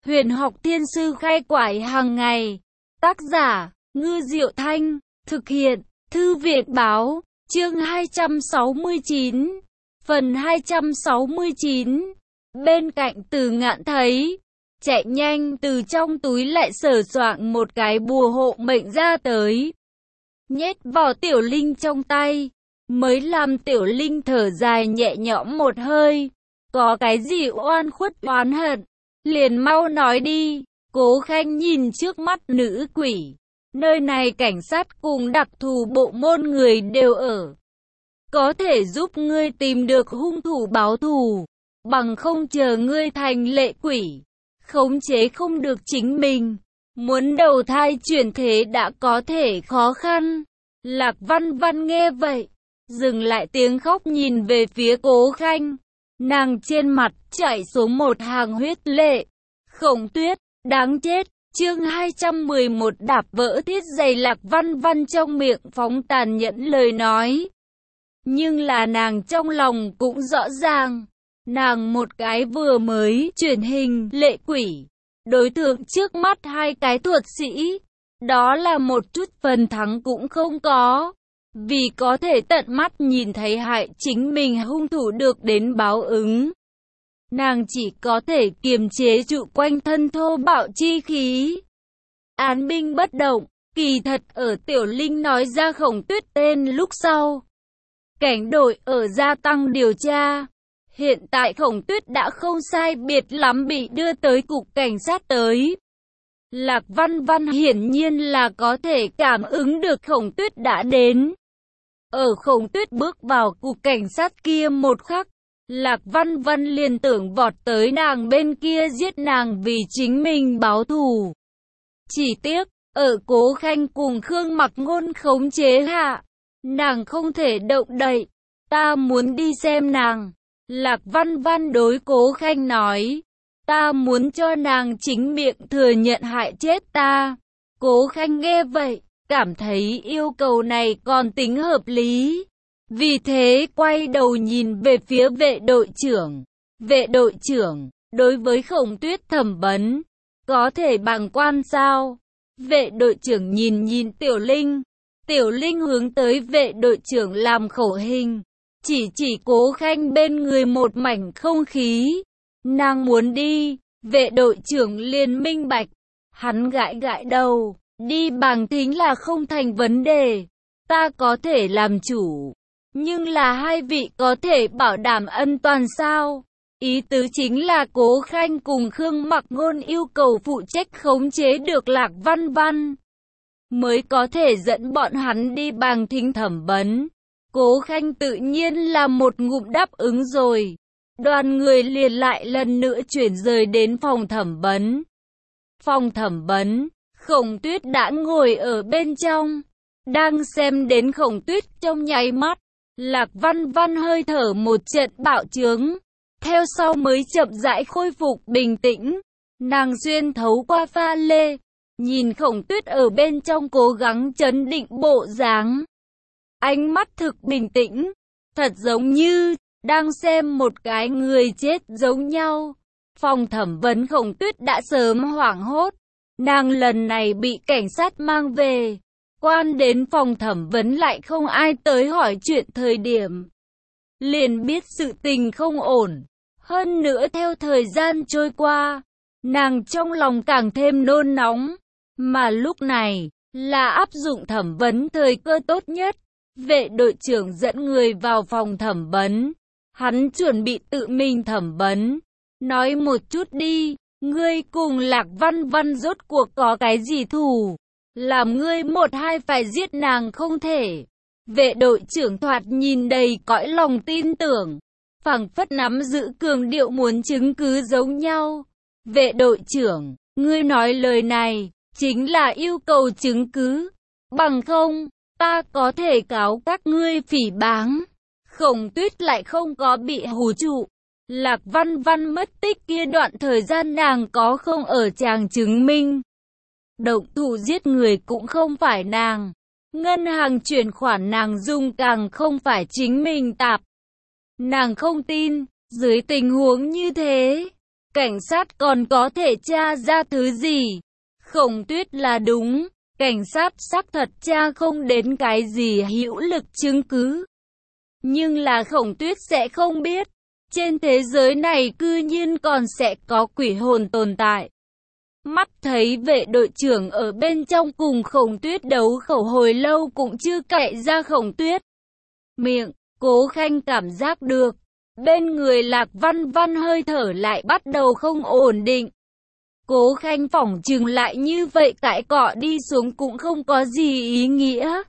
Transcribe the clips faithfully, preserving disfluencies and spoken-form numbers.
Huyền học thiên sư khai quải hàng ngày. Tác giả, Ngư Diệu Thanh. Thực hiện, Thư viện Báo. Chương hai trăm sáu mươi chín. Phần hai trăm sáu mươi chín. Bên cạnh Từ Ngạn thấy, chạy nhanh từ trong túi lại sờ soạng một cái bùa hộ mệnh ra tới. Nhét vào Tiểu Linh trong tay, mới làm Tiểu Linh thở dài nhẹ nhõm một hơi. Có cái gì oan khuất oán hận, liền mau nói đi. Cố Khanh nhìn trước mắt nữ quỷ. Nơi này cảnh sát cùng đặc thù bộ môn người đều ở. Có thể giúp ngươi tìm được hung thủ báo thù. Bằng không chờ ngươi thành lệ quỷ, khống chế không được chính mình. Muốn đầu thai chuyển thế đã có thể khó khăn. Lạc Văn Văn nghe vậy, dừng lại tiếng khóc nhìn về phía Cố Khanh. Nàng trên mặt chảy xuống một hàng huyết lệ. Khổng Tuyết, đáng chết. Chương hai trăm mười một đạp vỡ thiết giày. Lạc Văn Văn trong miệng phóng tàn nhẫn lời nói. Nhưng là nàng trong lòng cũng rõ ràng. Nàng một cái vừa mới chuyển hình lệ quỷ. Đối tượng trước mắt hai cái thuật sĩ. Đó là một chút phần thắng cũng không có. Vì có thể tận mắt nhìn thấy hại chính mình hung thủ được đến báo ứng. Nàng chỉ có thể kiềm chế trụ quanh thân thô bạo chi khí. Án binh bất động, kỳ thật ở Tiểu Linh nói ra Khổng Tuyết tên lúc sau. Cảnh đội ở gia tăng điều tra. Hiện tại Khổng Tuyết đã không sai biệt lắm bị đưa tới cục cảnh sát tới. Lạc Văn Văn hiển nhiên là có thể cảm ứng được Khổng Tuyết đã đến. Ở Khổng Tuyết bước vào cục cảnh sát kia một khắc, Lạc Văn Văn liền tưởng vọt tới nàng bên kia giết nàng vì chính mình báo thù. Chỉ tiếc, ở Cố Khanh cùng Khương Mặc Ngôn khống chế hạ, nàng không thể động đậy. Ta muốn đi xem nàng. Lạc Văn Văn đối Cố Khanh nói. Ta muốn cho nàng chính miệng thừa nhận hại chết ta. Cố Khanh nghe vậy, cảm thấy yêu cầu này còn tính hợp lý. Vì thế quay đầu nhìn về phía vệ đội trưởng. Vệ đội trưởng, đối với Khổng Tuyết thẩm vấn, có thể bằng quan sao? Vệ đội trưởng nhìn nhìn Tiểu Linh. Tiểu Linh hướng tới vệ đội trưởng làm khẩu hình. Chỉ chỉ Cố Khanh bên người một mảnh không khí. Nàng muốn đi. Vệ đội trưởng liền minh bạch. Hắn gãi gãi đầu. Đi bằng thính là không thành vấn đề. Ta có thể làm chủ. Nhưng là hai vị có thể bảo đảm ân toàn sao? Ý tứ chính là Cố Khanh cùng Khương Mặc Ngôn yêu cầu phụ trách khống chế được Lạc Văn Văn, mới có thể dẫn bọn hắn đi bằng thính thẩm vấn. Cố Khanh tự nhiên là một ngụm đáp ứng rồi. Đoàn người liền lại lần nữa chuyển rời đến phòng thẩm vấn. Phòng thẩm vấn, Khổng Tuyết đã ngồi ở bên trong, đang xem đến Khổng Tuyết trong nháy mắt. Lạc Văn Văn hơi thở một trận bạo trướng, theo sau mới chậm rãi khôi phục bình tĩnh. Nàng xuyên thấu qua pha lê, nhìn Khổng Tuyết ở bên trong cố gắng trấn định bộ dáng. Ánh mắt thực bình tĩnh, thật giống như đang xem một cái người chết giống nhau. Phòng thẩm vấn Khổng Tuyết đã sớm hoảng hốt. Nàng lần này bị cảnh sát mang về. Quan đến phòng thẩm vấn lại không ai tới hỏi chuyện thời điểm. Liền biết sự tình không ổn. Hơn nữa theo thời gian trôi qua, nàng trong lòng càng thêm nôn nóng. Mà lúc này, là áp dụng thẩm vấn thời cơ tốt nhất. Vệ đội trưởng dẫn người vào phòng thẩm vấn. Hắn chuẩn bị tự mình thẩm vấn. Nói một chút đi, ngươi cùng Lạc Văn Văn rốt cuộc có cái gì thù? Làm ngươi một hai phải giết nàng không thể. Vệ đội trưởng thoạt nhìn đầy cõi lòng tin tưởng, phảng phất nắm giữ cường điệu muốn chứng cứ giống nhau. Vệ đội trưởng, ngươi nói lời này, chính là yêu cầu chứng cứ. Bằng không, ta có thể cáo các ngươi phỉ báng. Khổng Tuyết lại không có bị hù trụ. Lạc Văn Văn mất tích kia đoạn thời gian nàng có không ở chàng chứng minh. Động thủ giết người cũng không phải nàng. Ngân hàng chuyển khoản nàng dùng càng không phải chính mình tạp. Nàng không tin, dưới tình huống như thế, Cảnh sát còn có thể tra ra thứ gì? Khổng Tuyết là đúng, cảnh sát xác thật tra không đến cái gì hữu lực chứng cứ. Nhưng là Khổng Tuyết sẽ không biết, trên thế giới này cư nhiên còn sẽ có quỷ hồn tồn tại. Mắt thấy vệ đội trưởng ở bên trong cùng Khổng Tuyết đấu khẩu hồi lâu cũng chưa cậy ra Khổng Tuyết miệng. Cố Khanh cảm giác được, bên người Lạc Văn Văn hơi thở lại bắt đầu không ổn định. Cố Khanh phỏng chừng lại như vậy cãi cọ đi xuống cũng không có gì ý nghĩa.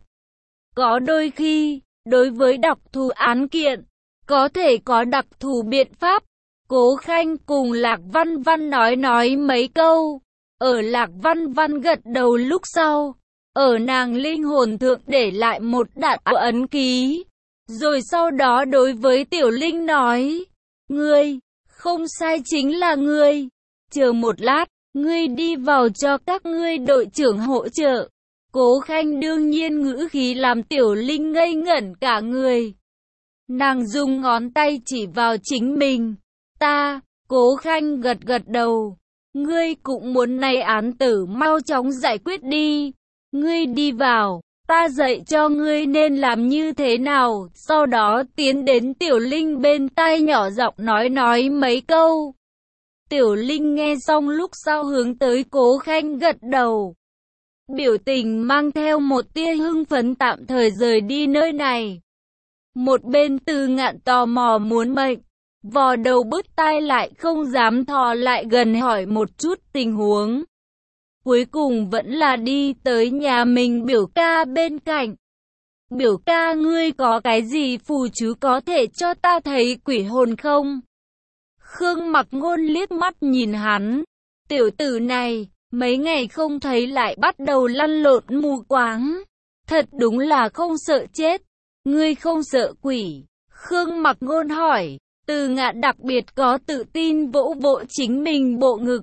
Có đôi khi, đối với đặc thù án kiện, có thể có đặc thù biện pháp. Cố Khanh cùng Lạc Văn Văn nói nói mấy câu. Ở Lạc Văn Văn gật đầu lúc sau, ở nàng linh hồn thượng để lại một đạn ấn ký. Rồi sau đó đối với Tiểu Linh nói, ngươi, không sai chính là ngươi. Chờ một lát, ngươi đi vào cho các ngươi đội trưởng hỗ trợ. Cố Khanh đương nhiên ngữ khí làm Tiểu Linh ngây ngẩn cả người. Nàng dùng ngón tay chỉ vào chính mình. Ta, Cố Khanh gật gật đầu. Ngươi cũng muốn này án tử mau chóng giải quyết đi. Ngươi đi vào, ta dạy cho ngươi nên làm như thế nào. Sau đó tiến đến Tiểu Linh bên tai nhỏ giọng nói nói mấy câu. Tiểu Linh nghe xong lúc sau hướng tới Cố Khanh gật đầu. Biểu tình mang theo một tia hưng phấn tạm thời rời đi nơi này. Một bên Từ Ngạn tò mò muốn mệnh, vò đầu bứt tai lại không dám thò lại gần hỏi một chút tình huống. Cuối cùng vẫn là đi tới nhà mình biểu ca bên cạnh. Biểu ca, ngươi có cái gì phù chú có thể cho ta thấy quỷ hồn không? Khương Mặc Ngôn liếc mắt nhìn hắn. Tiểu tử này, mấy ngày không thấy lại bắt đầu lăn lộn mù quáng. Thật đúng là không sợ chết. Ngươi không sợ quỷ? Khương Mặc Ngôn hỏi. Từ Ngạn đặc biệt có tự tin vỗ vỗ chính mình bộ ngực.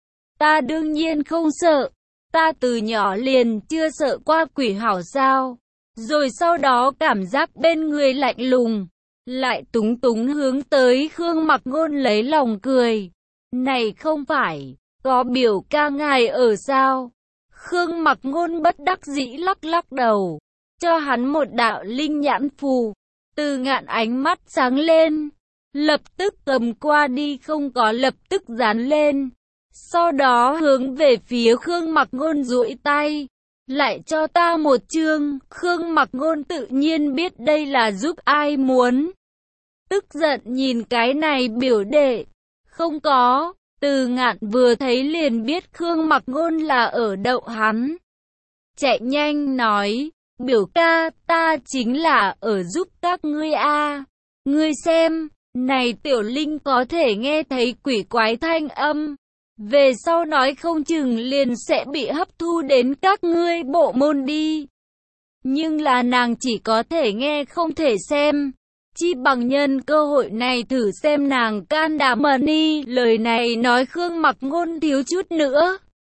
Ta đương nhiên không sợ. Ta từ nhỏ liền chưa sợ qua quỷ hảo sao? Rồi sau đó cảm giác bên người lạnh lùng. Lại túng túng hướng tới Khương Mặc Ngôn lấy lòng cười. Này không phải, có biểu ca ngài ở sao? Khương Mặc Ngôn bất đắc dĩ lắc lắc đầu. Cho hắn một đạo linh nhãn phù. Từ Ngạn ánh mắt sáng lên. Lập tức cầm qua đi, không có lập tức dán lên. Sau đó hướng về phía Khương Mặc Ngôn duỗi tay. Lại cho ta một chương. Khương Mặc Ngôn tự nhiên biết đây là giúp ai muốn. Tức giận nhìn cái này biểu đệ. Không có. Từ Ngạn vừa thấy liền biết Khương Mặc Ngôn là ở đậu hắn. Chạy nhanh nói. Biểu ca, ta chính là ở giúp các ngươi a. Ngươi xem, này Tiểu Linh có thể nghe thấy quỷ quái thanh âm. Về sau nói không chừng liền sẽ bị hấp thu đến các ngươi bộ môn đi. Nhưng là nàng chỉ có thể nghe không thể xem. Chi bằng nhân cơ hội này thử xem nàng can đảm đi. Lời này nói Khương Mặc Ngôn thiếu chút nữa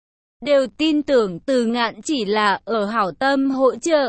đều tin tưởng Từ Ngạn chỉ là ở hảo tâm hỗ trợ.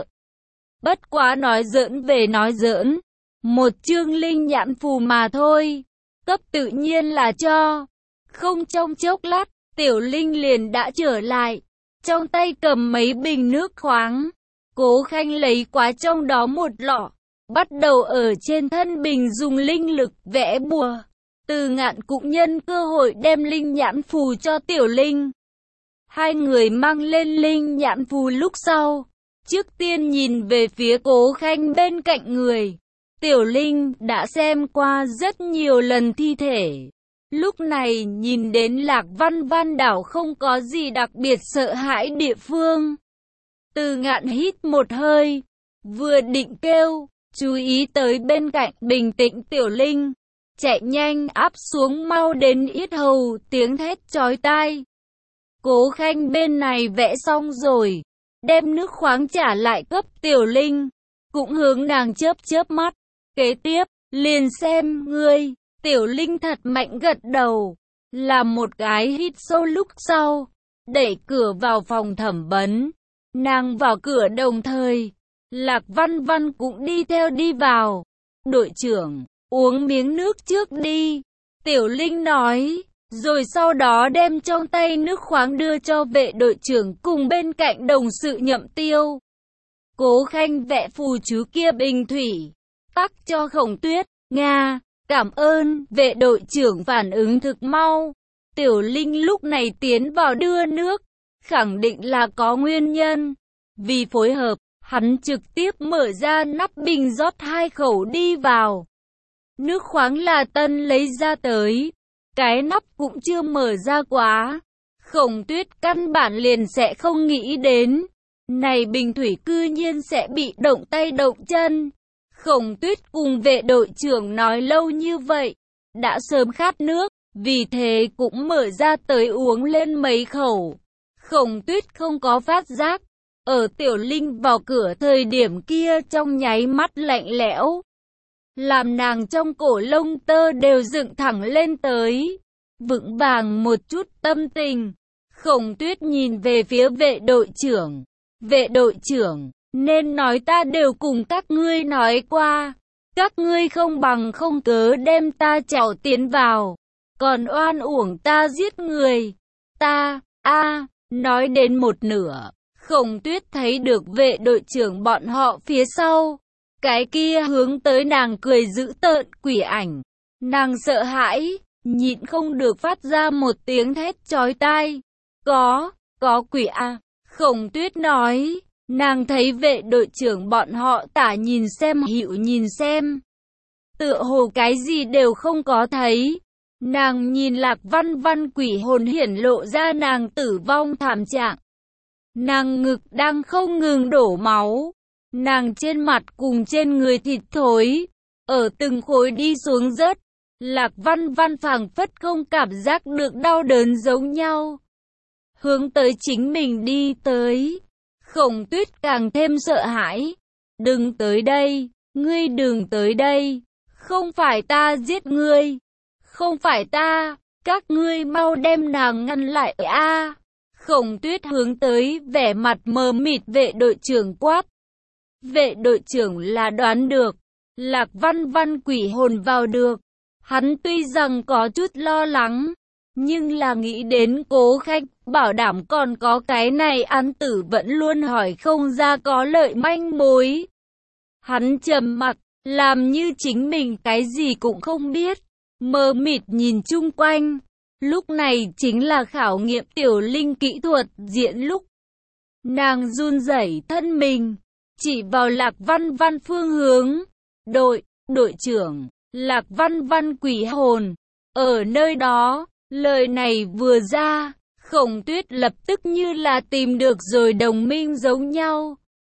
Bất quá nói giỡn về nói giỡn, một chương linh nhãn phù mà thôi, cấp tự nhiên là cho. Không trong chốc lát, Tiểu Linh liền đã trở lại, trong tay cầm mấy bình nước khoáng. Cố Khanh lấy quá trong đó một lọ, bắt đầu ở trên thân bình dùng linh lực vẽ bùa. Từ Ngạn cũng nhân cơ hội đem linh nhãn phù cho Tiểu Linh. Hai người mang lên linh nhãn phù lúc sau, trước tiên nhìn về phía Cố Khanh bên cạnh người. Tiểu Linh đã xem qua rất nhiều lần thi thể. Lúc này nhìn đến Lạc Văn Văn đảo không có gì đặc biệt sợ hãi địa phương. Từ Ngạn hít một hơi, vừa định kêu, chú ý tới bên cạnh bình tĩnh Tiểu Linh. Chạy nhanh áp xuống mau đến yết hầu, tiếng thét chói tai. Cố Khanh bên này vẽ xong rồi, đem nước khoáng trả lại cấp Tiểu Linh, cũng hướng nàng chớp chớp mắt. Kế tiếp, liền xem ngươi. Tiểu Linh thật mạnh gật đầu, làm một cái hít sâu lúc sau, đẩy cửa vào phòng thẩm vấn. Nàng vào cửa đồng thời, Lạc Văn Văn cũng đi theo đi vào. Đội trưởng, uống miếng nước trước đi. Tiểu Linh nói, rồi sau đó đem trong tay nước khoáng đưa cho vệ đội trưởng cùng bên cạnh đồng sự Nhậm Tiêu. Cố Khanh vẽ phù chú kia bình thủy, tắc cho Khổng Tuyết. Nga, cảm ơn, vệ đội trưởng phản ứng thực mau. Tiểu Linh lúc này tiến vào đưa nước, khẳng định là có nguyên nhân. Vì phối hợp, hắn trực tiếp mở ra nắp bình rót hai khẩu đi vào. Nước khoáng là tân lấy ra tới, cái nắp cũng chưa mở ra quá. Khổng Tuyết căn bản liền sẽ không nghĩ đến, này bình thủy cư nhiên sẽ bị động tay động chân. Khổng Tuyết cùng vệ đội trưởng nói lâu như vậy, đã sớm khát nước, vì thế cũng mở ra tới uống lên mấy khẩu. Khổng Tuyết không có phát giác, ở Tiểu Linh vào cửa thời điểm kia trong nháy mắt lạnh lẽo, làm nàng trong cổ lông tơ đều dựng thẳng lên tới. Vững vàng một chút tâm tình, Khổng Tuyết nhìn về phía vệ đội trưởng. Vệ đội trưởng, nên nói ta đều cùng các ngươi nói qua, các ngươi không bằng không cớ đem ta chảo tiến vào, còn oan uổng ta giết người. Ta, a nói đến một nửa, Khổng Tuyết thấy được vệ đội trưởng bọn họ phía sau, cái kia hướng tới nàng cười dữ tợn quỷ ảnh. Nàng sợ hãi, nhịn không được phát ra một tiếng thét chói tai. Có, có quỷ a. Khổng Tuyết nói, nàng thấy vệ đội trưởng bọn họ tả nhìn xem hữu nhìn xem. Tựa hồ cái gì đều không có thấy. Nàng nhìn Lạc Văn Văn quỷ hồn hiển lộ ra nàng tử vong thảm trạng. Nàng ngực đang không ngừng đổ máu. Nàng trên mặt cùng trên người thịt thối, ở từng khối đi xuống rớt. Lạc Văn Văn phảng phất không cảm giác được đau đớn giống nhau. Hướng tới chính mình đi tới. Khổng Tuyết càng thêm sợ hãi. Đừng tới đây, ngươi đừng tới đây. Không phải ta giết ngươi. Không phải ta, các ngươi mau đem nàng ngăn lại a. Khổng Tuyết hướng tới vẻ mặt mờ mịt vệ đội trưởng quát. Vệ đội trưởng là đoán được, Lạc Văn Văn quỷ hồn vào được. Hắn tuy rằng có chút lo lắng, nhưng là nghĩ đến Cố Khanh, bảo đảm còn có cái này án tử vẫn luôn hỏi không ra có lợi manh mối. Hắn trầm mặc, làm như chính mình cái gì cũng không biết, mờ mịt nhìn chung quanh. Lúc này chính là khảo nghiệm Tiểu Linh kỹ thuật diễn lúc. Nàng run rẩy thân mình, chỉ vào Lạc Văn Văn phương hướng. Đội, đội trưởng, Lạc Văn Văn quỷ hồn, ở nơi đó. Lời này vừa ra, Khổng Tuyết lập tức như là tìm được rồi đồng minh giống nhau.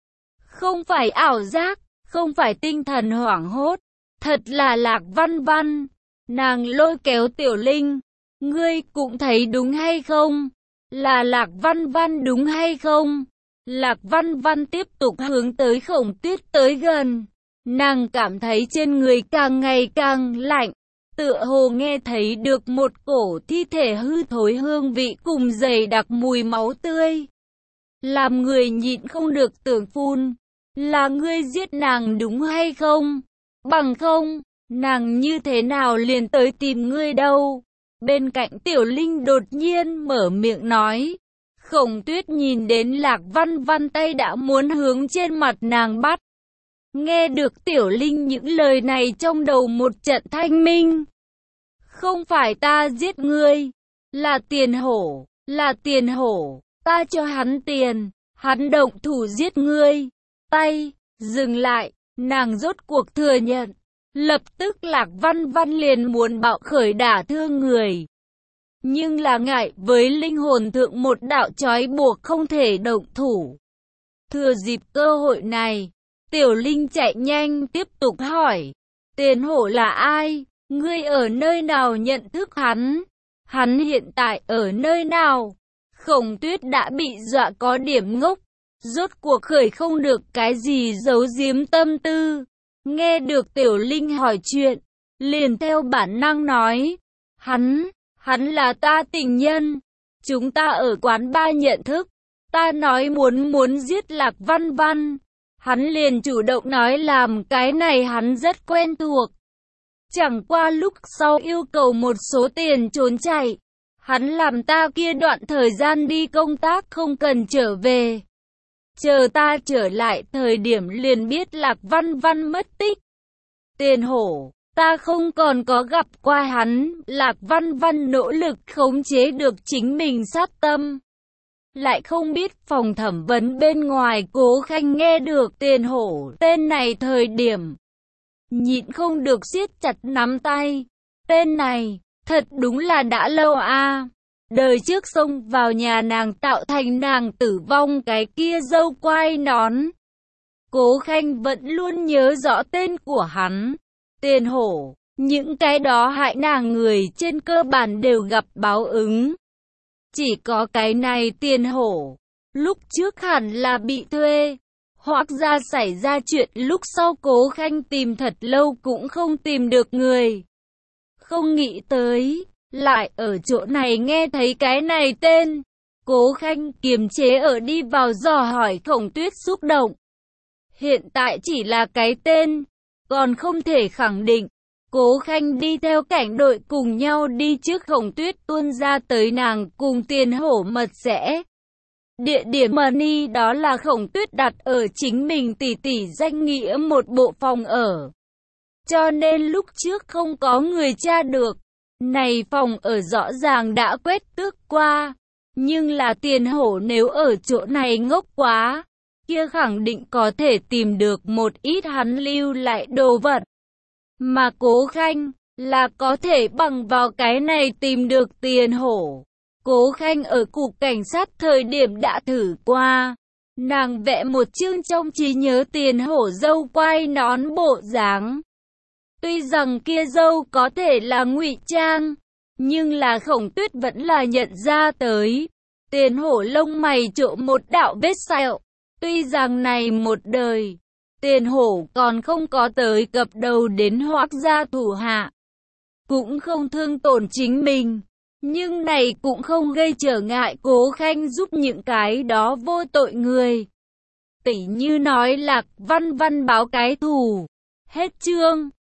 Không phải ảo giác, không phải tinh thần hoảng hốt, thật là Lạc Văn Văn. Nàng lôi kéo Tiểu Linh, ngươi cũng thấy đúng hay không? Là Lạc Văn Văn đúng hay không? Lạc Văn Văn tiếp tục hướng tới Khổng Tuyết tới gần. Nàng cảm thấy trên người càng ngày càng lạnh. Tựa hồ nghe thấy được một cổ thi thể hư thối hương vị cùng dày đặc mùi máu tươi. Làm người nhịn không được tưởng phun. Là ngươi giết nàng đúng hay không? Bằng không, nàng như thế nào liền tới tìm ngươi đâu? Bên cạnh Tiểu Linh đột nhiên mở miệng nói. Khổng Tuyết nhìn đến Lạc Văn Văn tay đã muốn hướng trên mặt nàng bắt. Nghe được Tiểu Linh những lời này trong đầu một trận thanh minh. Không phải ta giết ngươi, là Tiền Hổ, là Tiền Hổ, ta cho hắn tiền, hắn động thủ giết ngươi. Tay, dừng lại, nàng rốt cuộc thừa nhận. Lập tức Lạc Văn Văn liền muốn bạo khởi đả thương người. Nhưng là ngại với linh hồn thượng một đạo trói buộc không thể động thủ. Thừa dịp cơ hội này, Tiểu Linh chạy nhanh tiếp tục hỏi. Tiền Hổ là ai? Ngươi ở nơi nào nhận thức hắn? Hắn hiện tại ở nơi nào? Khổng Tuyết đã bị dọa có điểm ngốc. Rốt cuộc khởi không được cái gì giấu giếm tâm tư. Nghe được Tiểu Linh hỏi chuyện, liền theo bản năng nói. Hắn, hắn là ta tình nhân. Chúng ta ở quán bar nhận thức. Ta nói muốn muốn giết Lạc Văn Văn. Hắn liền chủ động nói làm cái này hắn rất quen thuộc. Chẳng qua lúc sau yêu cầu một số tiền trốn chạy. Hắn làm ta kia đoạn thời gian đi công tác không cần trở về. Chờ ta trở lại thời điểm liền biết Lạc Văn Văn mất tích. Tiền hổ, ta không còn có gặp qua hắn. Lạc Văn Văn nỗ lực khống chế được chính mình sát tâm. Lại không biết phòng thẩm vấn bên ngoài Cố Khanh nghe được Tiền hổ tên này thời điểm. Nhịn không được siết chặt nắm tay. Tên này, thật đúng là đã lâu a. À. Đời trước xông vào nhà nàng tạo thành nàng tử vong cái kia dâu quai nón. Cố Khanh vẫn luôn nhớ rõ tên của hắn. Tiền hổ, những cái đó hại nàng người trên cơ bản đều gặp báo ứng. Chỉ có cái này Tiền hổ, lúc trước hẳn là bị thuê. Hoặc ra xảy ra chuyện lúc sau Cố Khanh tìm thật lâu cũng không tìm được người. Không nghĩ tới, lại ở chỗ này nghe thấy cái này tên. Cố Khanh kiềm chế ở đi vào dò hỏi Khổng Tuyết xúc động. Hiện tại chỉ là cái tên, còn không thể khẳng định. Cố Khanh đi theo cảnh đội cùng nhau đi trước Khổng Tuyết tuôn ra tới nàng cùng Tiền hổ mật sẽ. Địa điểm money đó là Khổng Tuyết đặt ở chính mình tỷ tỷ danh nghĩa một bộ phòng ở. Cho nên lúc trước không có người tra được. Này phòng ở rõ ràng đã quét tước qua. Nhưng là Tiền hổ nếu ở chỗ này ngốc quá, kia khẳng định có thể tìm được một ít hắn lưu lại đồ vật. Mà Cố Khanh là có thể bằng vào cái này tìm được Tiền hổ. Cố Khanh ở cục cảnh sát thời điểm đã thử qua. Nàng vẽ một chương trong trí nhớ Tiền hổ dâu quai nón bộ dáng. Tuy rằng kia dâu có thể là ngụy trang, nhưng là Khổng Tuyết vẫn là nhận ra tới. Tiền hổ lông mày trộm một đạo vết sẹo. Tuy rằng này một đời, Tiền hổ còn không có tới cập đầu đến Hoắc gia thủ hạ. Cũng không thương tổn chính mình. Nhưng này cũng không gây trở ngại Cố Khanh giúp những cái đó vô tội người. Tỉ như nói Lạc Văn Văn báo cái thù. Hết chương.